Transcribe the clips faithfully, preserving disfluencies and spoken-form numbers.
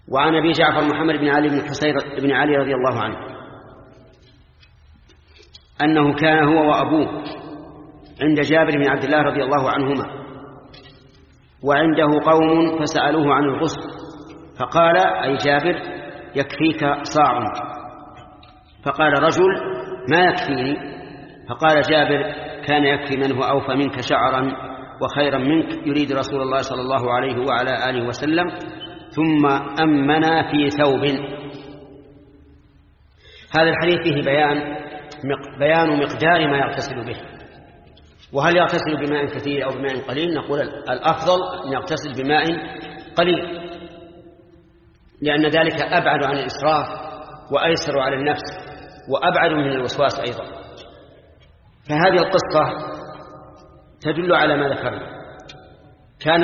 وعن أبي جعفر محمد بن علي بن حسين بن علي رضي الله عنه أنه كان هو وأبوه عند جابر بن عبد الله رضي الله عنهما، وعنده قوم فسألوه عن الغسل، فقال أي جابر يكفيك صاع. فقال رجل ما يكفيني؟ فقال جابر كان يكفي من هو أوفى منك شعرا وخيرا منك يريد رسول الله صلى الله عليه وعلى آله وسلم، ثم أمنا في ثوب. هذا الحديث فيه بيان بيان مقدار ما يغتسل به، وهل يغتسل بماء كثير أو بماء قليل؟ نقول الأفضل أن يغتسل بماء قليل، لأن ذلك أبعد عن الإسراف وأيسر على النفس وأبعد من الوسواس أيضا. فهذه القصة تدل على ما ذكرنا. كان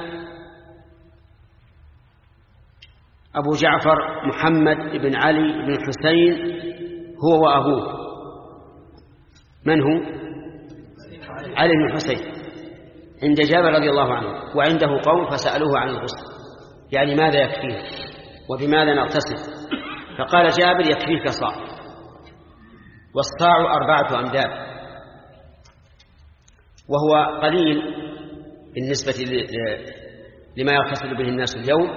أبو جعفر محمد بن علي بن حسين هو وأبوه، من هو؟ علي بن حسين، عند جابر رضي الله عنه، وعنده قوم فسألوه عن الغسل، يعني ماذا يكفيه وبماذا نغتسل؟ فقال جابر يكفيك صاع، والصاع أربعة أمداد، وهو قليل بالنسبة لما يغتسل به الناس اليوم.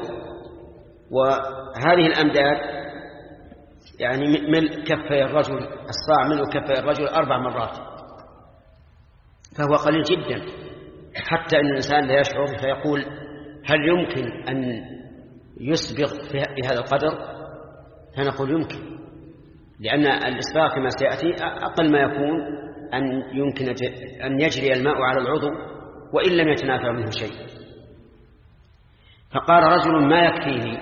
وهذه الأمداد يعني ملء كفي الرجل، الصاع ملء كفي الرجل أربع مرات، فهو قليل جدا، حتى أن الإنسان لا يشعر فيقول هل يمكن أن يسبغ في هذا القدر؟ فنقول يمكن، لأن الإسباغ كما سيأتي أقل ما يكون أن يمكن أن يجري الماء على العضو وإن لم يتناثر منه شيء. فقال رجل ما يكفيني،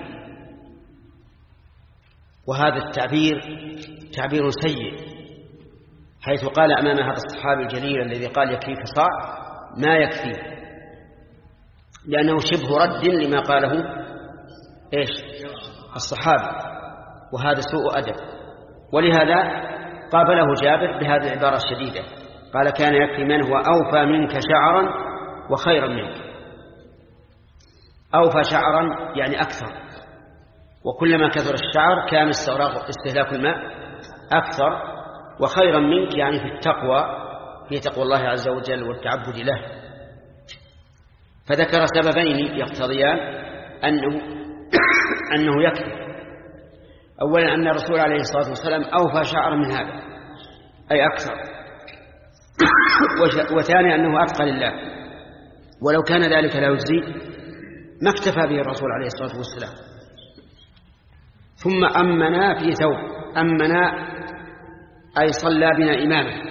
وهذا التعبير تعبير سيء، حيث قال أمام هذا الصحابي الجليل الذي قال يكفيك صاع ما يكفي، لأنه شبه رد لما قاله إيش الصحابي، وهذا سوء أدب. ولهذا قابله جابر بهذه العبارة الشديدة، قال كان يكفي من هو أوفى منك شعرا وخيرا منك. أوفى شعرا يعني أكثر، وكلما كثر الشعر كان استهلاك الماء أكثر. وخيرا منك يعني في التقوى، في تقوى الله عز وجل والتعبد له. فذكر سببين يقتضيان أنه, أنه يكفي. أولا أن الرسول عليه الصلاة والسلام أوفى شعرا من هذا أي أكثر، وثانيا أنه أتقى لله، ولو كان ذلك لا يجزي ما اكتفى به الرسول عليه الصلاة والسلام. ثم أمنا في ثوب، أمنا أي صلى بنا إماما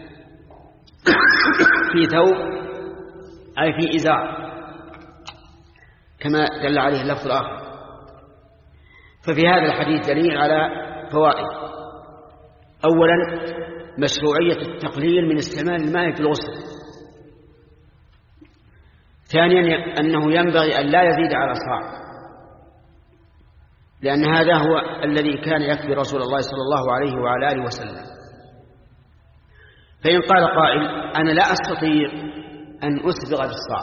في ثوب أي في إزار كما دل عليه اللفظ الآخر. ففي هذا الحديث دليل على فوائد. أولا مشروعية التقليل من استعمال الماء في الغسل. ثانيا أنه ينبغي أن لا يزيد على صاع، لأن هذا هو الذي كان يكفي رسول الله صلى الله عليه وعلى آله وسلم. فإن قال قائل أنا لا أستطيع أن أسبغ بالصاع،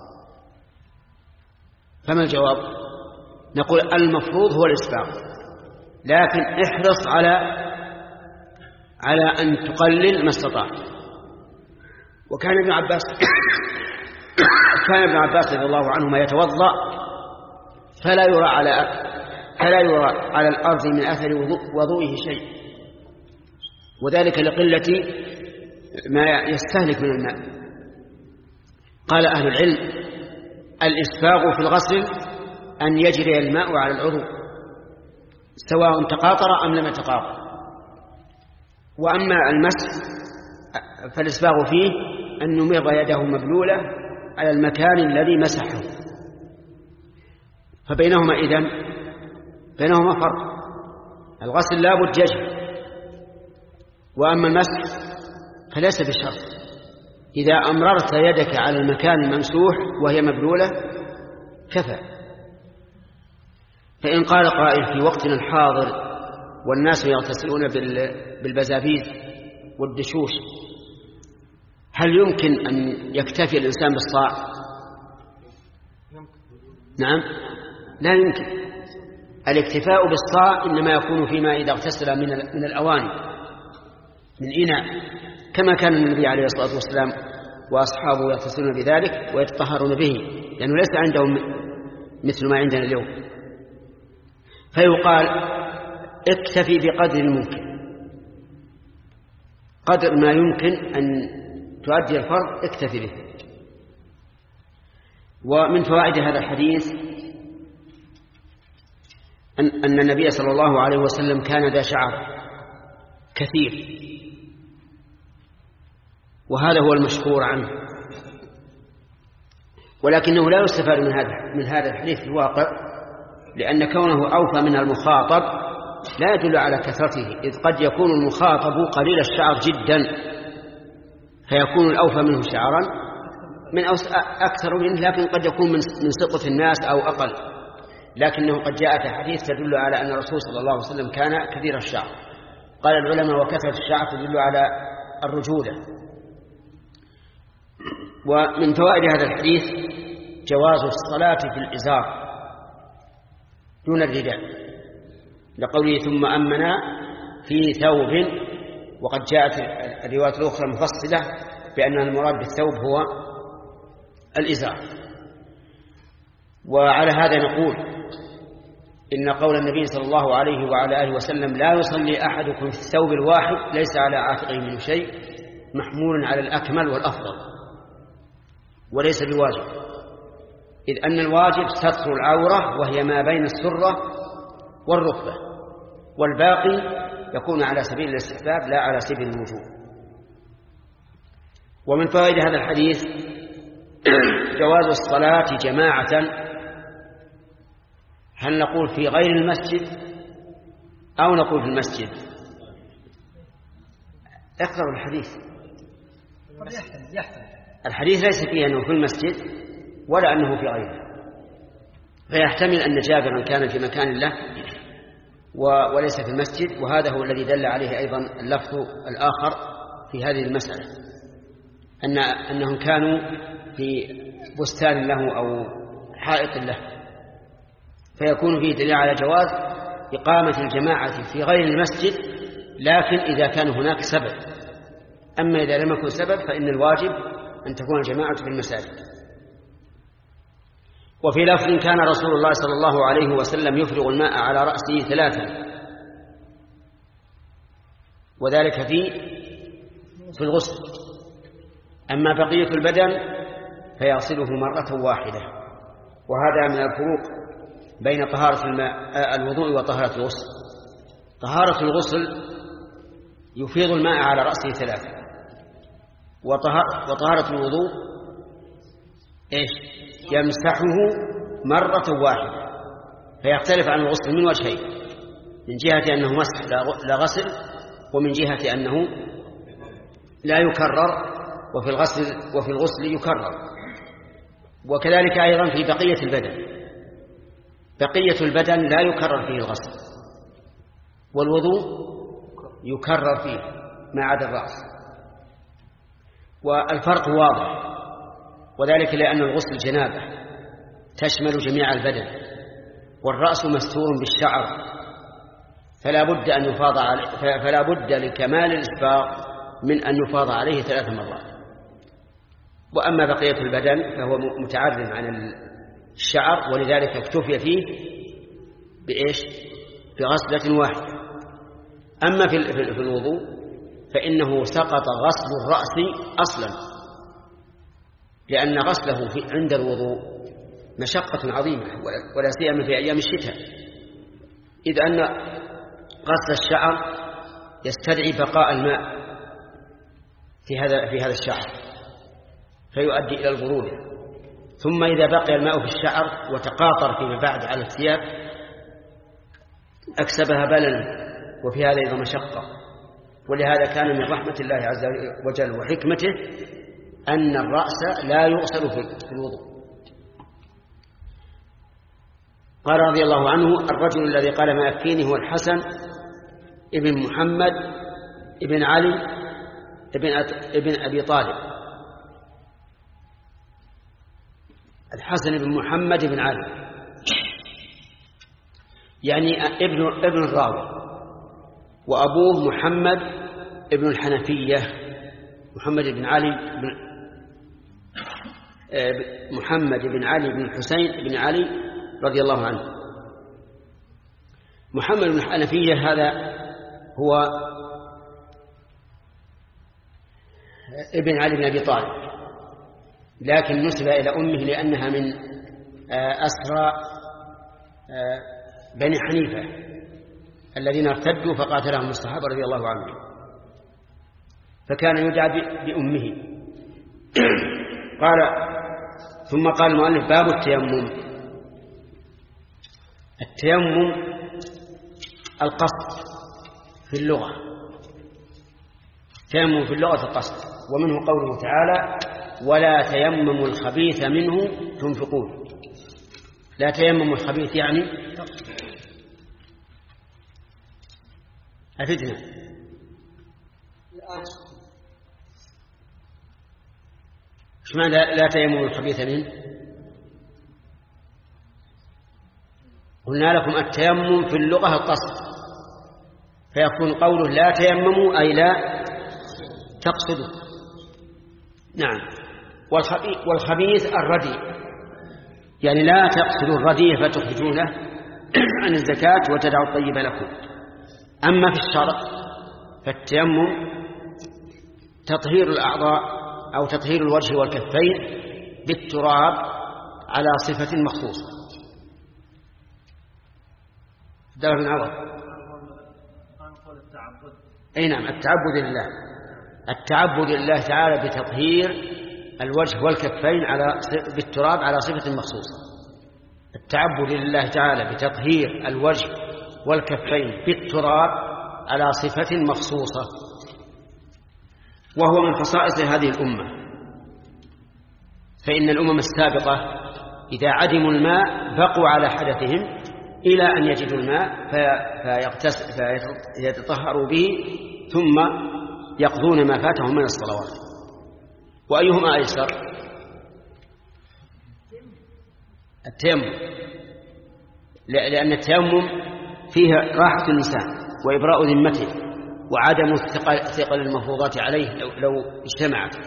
فما الجواب؟ نقول المفروض هو الإسباغ، لكن احرص على على أن تقلل ما استطعت. وكان ابن عباس كان ابن عباس رضي الله عنهما يتوضأ فلا يرى على فلا يرى على الأرض من أثر وضوئه شيء، وذلك لقلة ما يستهلك من الماء. قال أهل العلم الإسباغ في الغسل أن يجري الماء على العضو سواء تقاطر أم لم يتقاطر. وأما المسح فالإسباغ فيه أن يمر يده مبلولة على المكان الذي مسحه، فبينهما إذن بينهما فرق. الغسل لا بد يجري، وأما المسح فليس بشرط. إذا أمررت يدك على المكان الممسوح وهي مبلولة كفى. فإن قال قائل في وقتنا الحاضر والناس يغتسلون بالبزابيز والدشوش، هل يمكن أن يكتفي الإنسان بالصاع؟ نعم لا يمكن، الاكتفاء بالصاع إنما يكون فيما إذا اغتسل من من الأواني من إناء، كما كان النبي عليه الصلاة والسلام وأصحابه يغتسلون بذلك ويتطهرون به، لأنه ليس عندهم مثل ما عندنا اليوم. فيقال اكتفي بقدر الممكن، قدر ما يمكن أن تؤدي الفرض اكتفي به. ومن فوائد هذا الحديث أن, أن النبي صلى الله عليه وسلم كان ذا شعر كثير، وهذا هو المشهور عنه، ولكنه لا يستفاد من هذا من هذا الحديث في الواقع، لأن كونه أوفى من المخاطب لا يدل على كثرته، إذ قد يكون المخاطب قليل الشعر جدا فيكون الأوفى منه شعرا من أكثر منه، لكن قد يكون من سقط الناس أو أقل. لكنه قد جاءت حديث تدل على أن الرسول صلى الله عليه وسلم كان كثير الشعر. قال العلماء وكثرة الشعر تدل على الرجولة. ومن فوائد هذا الحديث جواز الصلاة في الإزار دون الرداء، لقوله ثم أمنا في ثوب، وقد جاءت الروايات الأخرى مفصلة بأن المراد بالثوب هو الإزار. وعلى هذا نقول إن قول النبي صلى الله عليه وعلى آله وسلم لا يصلي أحدكم في الثوب الواحد ليس على عاتقه منه شيء محمول على الأكمل والأفضل، وليس بواجب، إذ أن الواجب ستر العورة وهي ما بين السرة والركبة، والباقي يكون على سبيل الاستحباب لا على سبيل الوجوب. ومن فوائد هذا الحديث جواز الصلاة جماعة، هل نقول في غير المسجد أو نقول في المسجد؟ اقرأوا الحديث. الحديث ليس فيه أنه في المسجد ولا أنه في غيره، فيحتمل أن جابرا كان في مكان له وليس في المسجد، وهذا هو الذي دل عليه أيضا اللفظ الآخر في هذه المسألة، أن أنهم كانوا في بستان له أو حائط له، فيكون فيه دليل على جواز إقامة الجماعة في غير المسجد، لكن إذا كان هناك سبب. أما إذا لم يكن سبب فإن الواجب أن تكون الجماعة في المساجد. وفي لفظ كان رسول الله صلى الله عليه وسلم يفرغ الماء على رأسه ثلاثا، وذلك في في الغسل. أما بقية البدن فيغسله مرة واحدة، وهذا من الفروق بين طهارة الماء الوضوء وطهارة الغسل. طهارة الغسل يفيض الماء على رأسه ثلاثة، وطهارة الوضوء إيش؟ يمسحه مرة واحدة، فيختلف عن الغسل من وجهين: من جهة أنه مسح لا غسل، ومن جهة أنه لا يكرر، وفي الغسل وفي الغسل يكرر. وكذلك أيضا في بقية البدن، بقية البدن لا يكرر فيه الغسل، والوضوء يكرر فيه ما عدا الرأس. والفرق واضح، وذلك لأن الغسل جنابة تشمل جميع البدن، والرأس مستور بالشعر، فلا بد أن يفاض عليه، فلا بد لكمال الإسباغ من أن يفاض عليه ثلاث مرات. وأما بقية البدن فهو متعرض عن الشعر، ولذلك اكتفي فيه بإيش؟ بغسلة واحدة. أما في في الوضوء فإنه سقط غسل الرأس أصلا، لأن غسله في عند الوضوء مشقة عظيمة، ولا سيما في أيام الشتاء، إذ أن غسل الشعر يستدعي بقاء الماء في هذا في هذا الشعر فيؤدي إلى البرودة، ثم إذا بقي الماء في الشعر وتقاطر فيما بعد على الثياب أكسبها بللا، وفي هذا أيضا مشقة. ولهذا كان من رحمة الله عز وجل وحكمته أن الرأس لا يغسل في الوضوء. قال رضي الله عنه: الرجل الذي قال ما يكفيني هو الحسن ابن محمد ابن علي ابن, ابن أبي طالب. الحسن بن محمد بن علي يعني ابن ابن الراوي، وأبوه محمد ابن الحنفية، محمد بن علي بن محمد بن علي بن الحسين بن علي رضي الله عنه. محمد بن الحنفية هذا هو ابن علي بن أبي طالب، لكن نسب إلى أمه لأنها من أسرى بني حنيفة الذين ارتدوا فقاتلهم الصحابة رضي الله عنهم، فكان يدعى بأمه. قال ثم قال المؤلف: باب التيمم. التيمم القصد في اللغة، تيمم في اللغة القصد، ومنه قوله تعالى: ولا تيمموا الخبيث منه تنفقون. لا تيمموا الخبيث يعني أفدنا. ايش معنى لا تيمموا الخبيث منه؟ قلنا لكم التيمم في اللغة القصد، فيكون قوله لا تيمموا أي لا تقصدوا. نعم. والخبيث الرديء، يعني لا تقصدوا الرديء فتخرجونه عن الزكاة وتدعوا الطيب لكم. أما في الشرع فالتيمم تطهير الأعضاء أو تطهير الوجه والكفين بالتراب على صفة مخصوصة. دار بن عوض. أي نعم، التعبد لله، التعبد لله تعالى بتطهير الوجه والكفين على بالتراب على صفة مخصوصة. التعبد لله تعالى بتطهير الوجه والكفين بالتراب على صفة مخصوصة، وهو من خصائص هذه الأمة. فإن الأمم السابقة إذا عدموا الماء بقوا على حدثهم إلى أن يجدوا الماء فيتطهروا به ثم يقضون ما فاتهم من الصلوات. وأيهما أيسر؟ التيمم، لأن التيمم فيه راحة الإنسان وإبراء ذمته وعدم ثقل المفروضات عليه لو اجتمعت.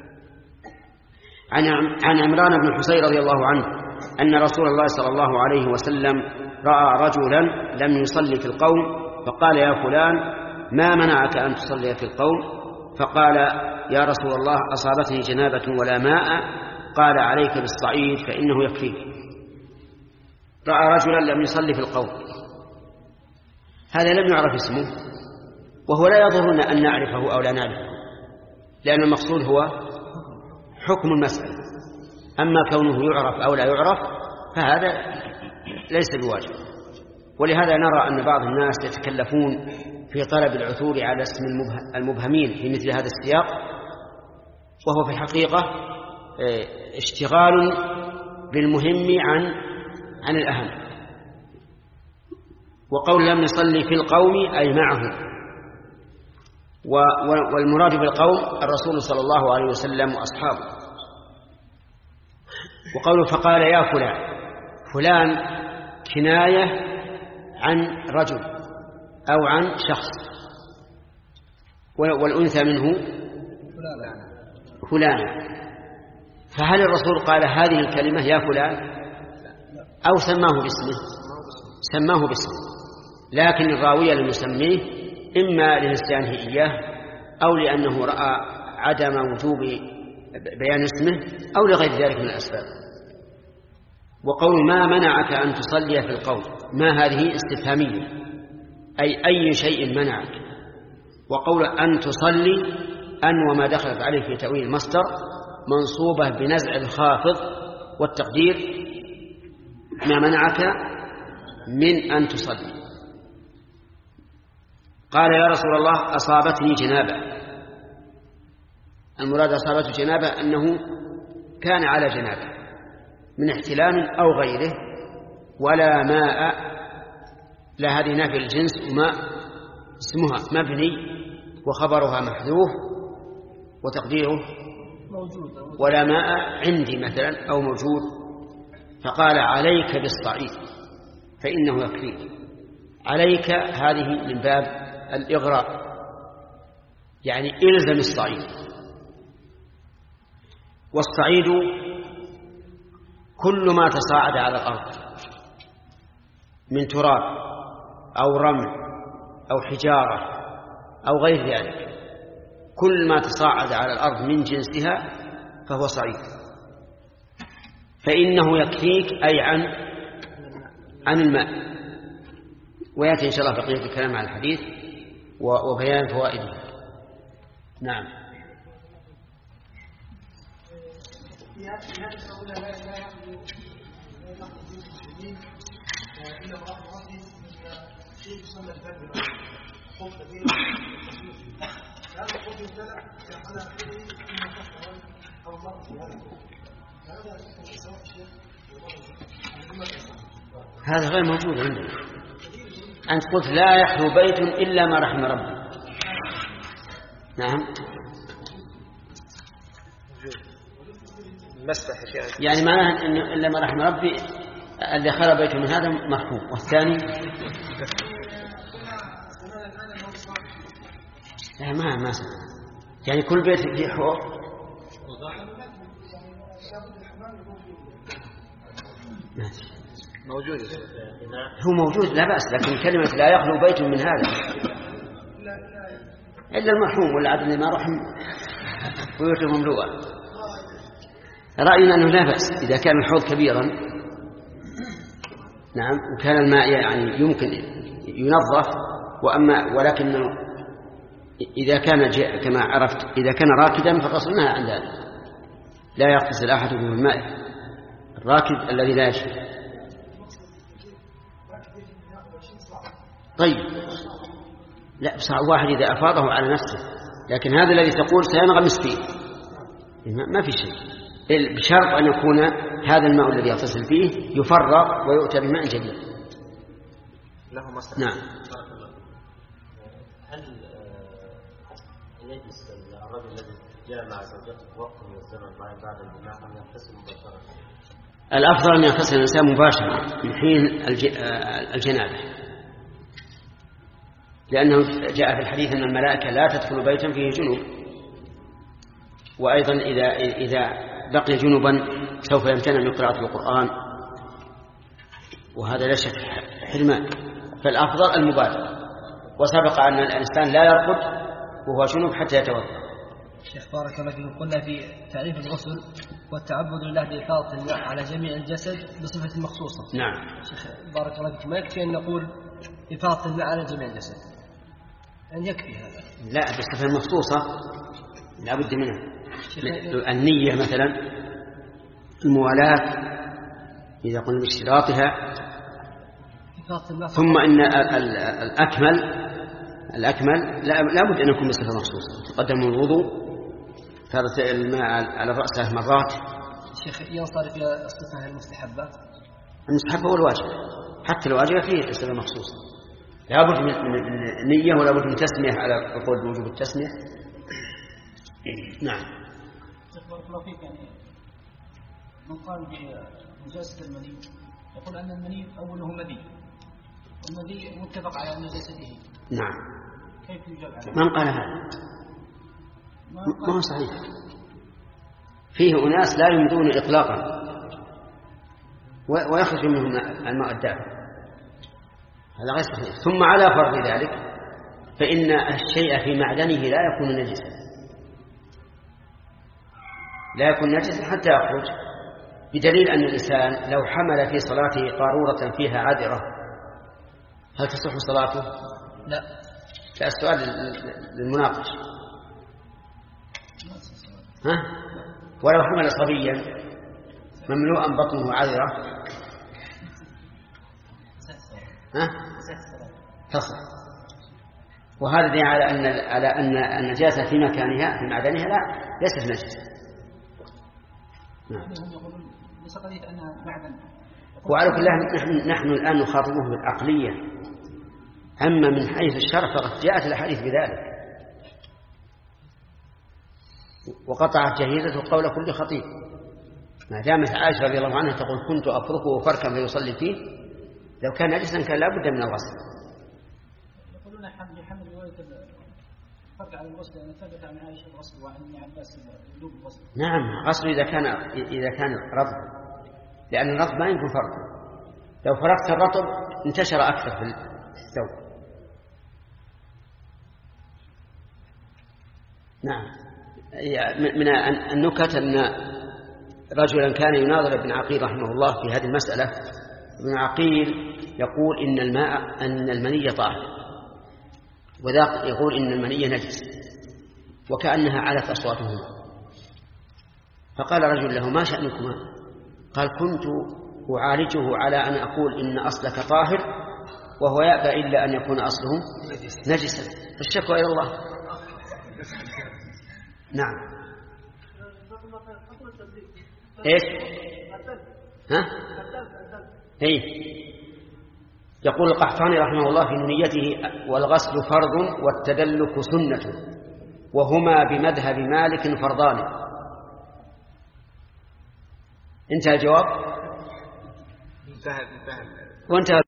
عن عمران بن حسين رضي الله عنه أن رسول الله صلى الله عليه وسلم رأى رجلا لم يصلي في القوم فقال: يا فلان، ما منعك أن تصلي في القوم؟ فقال: يا رسول الله، أصابتني جنابة ولا ماء. قال: عليك بالصعيد فإنه يكفيك. رأى رجلا لم يصلي في القوم، هذا لم يعرف اسمه، وهو لا يضرنا أن نعرفه أو لا نعرفه، لأن المقصود هو حكم المسألة. أما كونه يعرف أو لا يعرف فهذا ليس بواجب. ولهذا نرى أن بعض الناس يتكلفون في طلب العثور على اسم المبهمين في مثل هذا السياق، وهو في الحقيقة اشتغال بالمهم عن عن الأهم. وقول لم يصلي في القوم أي معه، والمراد بالقوم الرسول صلى الله عليه وسلم وأصحابه. وقوله فقال: يا فلان، فلان كناية عن رجل أو عن شخص، والأنثى منه فلان. فهل الرسول قال هذه الكلمة يا فلان أو سماه باسمه؟ سماه باسمه، لكن الراوي لم يسميه، إما لنسيانه إياه أو لأنه رأى عدم وجوب بيان اسمه أو لغير ذلك من الأسباب. وقول ما منعك أن تصلي في القوم، ما هذه استفهامية، أي أي شيء منعك. وقول أن تصلي، أن وما دخلت عليه في تأويل المصدر منصوبة بنزع الخافض، والتقدير ما منعك من أن تصلي. قال: يا رسول الله، أصابتني جنابة. المراد أصابته جنابة أنه كان على جنابة من احتلام أو غيره، ولا ماء، لا هذه نافي الجنس، وماء اسمها مبني وخبرها محذوف وتقديره ولا ماء عندي مثلا أو موجود. فقال: عليك بالصعيد فإنه يكفيك. عليك هذه من باب الإغراء، يعني إلزم الصعيد. والصعيد كل ما تصاعد على الأرض من تراب أو رمل أو حجارة أو غير ذلك، كل ما تصاعد على الأرض من جنسها فهو صعيد، فإنه يكفيك أي عن عن الماء. ويأتي إن شاء الله بقية الكلام على الحديث وبيان فوائده. نعم. هذا غير موجود عندنا. أنت قلت لا يخلو بيت إلا ما رحم ربي. نعم. يعني معناه إن إلا ما رحم ربي اللي خلى بيت من هذا مرحوم، والثاني لا ما ما يعني كل بيت فيه حوض موجود. هو موجود لا بأس، لكن كلمة لا يخلو بيت من هذا إلا المرحوم والعدل ما رحم بيوته مملوءة. رأينا أنه لا بأس إذا كان الحوض كبيرا، نعم، وكان الماء يعني يمكن ينظف، وأما ولكن إذا كان كما عرفت إذا كان راكدا فقصرناها عن ذلك، لا يغتسل أحدكم من الماء الراكد الذي لا يشرب. طيب لا بصاع واحد إذا أفاضه على نفسه، لكن هذا الذي تقول سينغمس فيه ما في شيء، بشرط أن يكون هذا الماء الذي يغتسل فيه يفرغ ويؤتى بماء جديد. نعم. هل يجلس الرجل الذي جاء مع زوجته وقت من الزمن بعد الجماع أن يغتسل مباشرة؟ الأفضل أن يغتسل الإنسان مباشرة من حين الجنابة، لأنه جاء في الحديث أن الملائكة لا تدخل بيتا فيه جنوب، وأيضا إذا إذا بقي جنوبا سوف يمتنع من قراءة القرآن، وهذا لا شك حرمان. فالأفضل المبادرة. وسبق أن الإنسان لا يرقد وهو جنوب حتى يتوضأ. شيخ بارك الله فيكم، قلنا في تعريف الغسل والتعبد لله بإفاضة الماء على جميع الجسد بصفة مخصوصة. نعم. شيخ بارك الله فيكم، ما يكفي أن نقول إفاضة الماء على جميع الجسد، أن يكفي هذا؟ لا، بصفة مخصوصة لا بد منها. النية مثلا، الموالاة إذا قلنا باشتراطها، ثم إن الأكمل الأكمل لا بد أن يكون بصفة مخصوصة. تقدم الوضوء ترى الماء على رأسه مرات. شيخ ينصرف إلى الصفة المستحبة. المستحبة والواجب، حتى الواجب فيه صفة مخصوصة، لا بد من نية ولا بد من تسمية على قول بوجوب التسمية. نعم. بارك الله فيك، يعني من قال بنجاسة المني يقول أن المني أوله مذي، والمذي متفق على نجاسته. نعم. كيف يجاب على من قال هذا؟ ما هو صحيح. فيه أناس لا يمدون إطلاقا ويخرج منهم الماء الدافئ، هذا غير صحيح. ثم على فرض ذلك فإن الشيء في معدنه لا يكون نجسا، لا يكون نجسا حتى يخرج، بدليل أن الإنسان لو حمل في صلاته قارورة فيها عذرة هل تصح صلاته؟ لا. لا، السؤال للمناقش. ها؟ ولو حمل صبيا مملوءا بطنه عذرة ها؟ تصح. وهذا دليل على أن على أن النجاسة في مكانها في معدنها لا ليست نجسة. نعم. ليس قضية أنها معدن. وعلى كل نحن نحن الآن نخاطبه بالعقلية، أما من حيث الشرع فقد جاءت الأحاديث بذلك، وقطعت جهيزته قول كل خطيب. ما دامت عائشة رضي الله عنها تقول كنت أفركه فركا فيصلي فيه، لو كان نجسا كان لا بد من الغسل. بحمل رواية الفرق على الغسل أن ثبت عن عائشة الغسل وعن ابن عباس وجوب الغسل. نعم غسل إذا كان إذا كان رطب، لأن الرطب ما يمكن فرقه. لو فرقت الرطب انتشر أكثر في الثوب. نعم. من النكت أن رجلا كان يناظر ابن عقيل رحمه الله في هذه المسألة. ابن عقيل يقول إن الماء أن المني طاهر، وذاك يقول إن المني نجس، وكأنها علت أصواتهما. فقال رجل له: ما شأنكما؟ قال: كنت أعالجه على أن أقول إن أصلك طاهر وهو يأبى إلا أن يكون أصله نجسا، فالشكوى إلى الله. نعم. إيش؟ ها؟ إيه؟ يقول القحطاني رحمه الله في نونيته: والغسل فرض والتدلك سنة، وهما بمذهب مالك فرضان. انتهى الجواب؟ انتهى انتهى وانتهى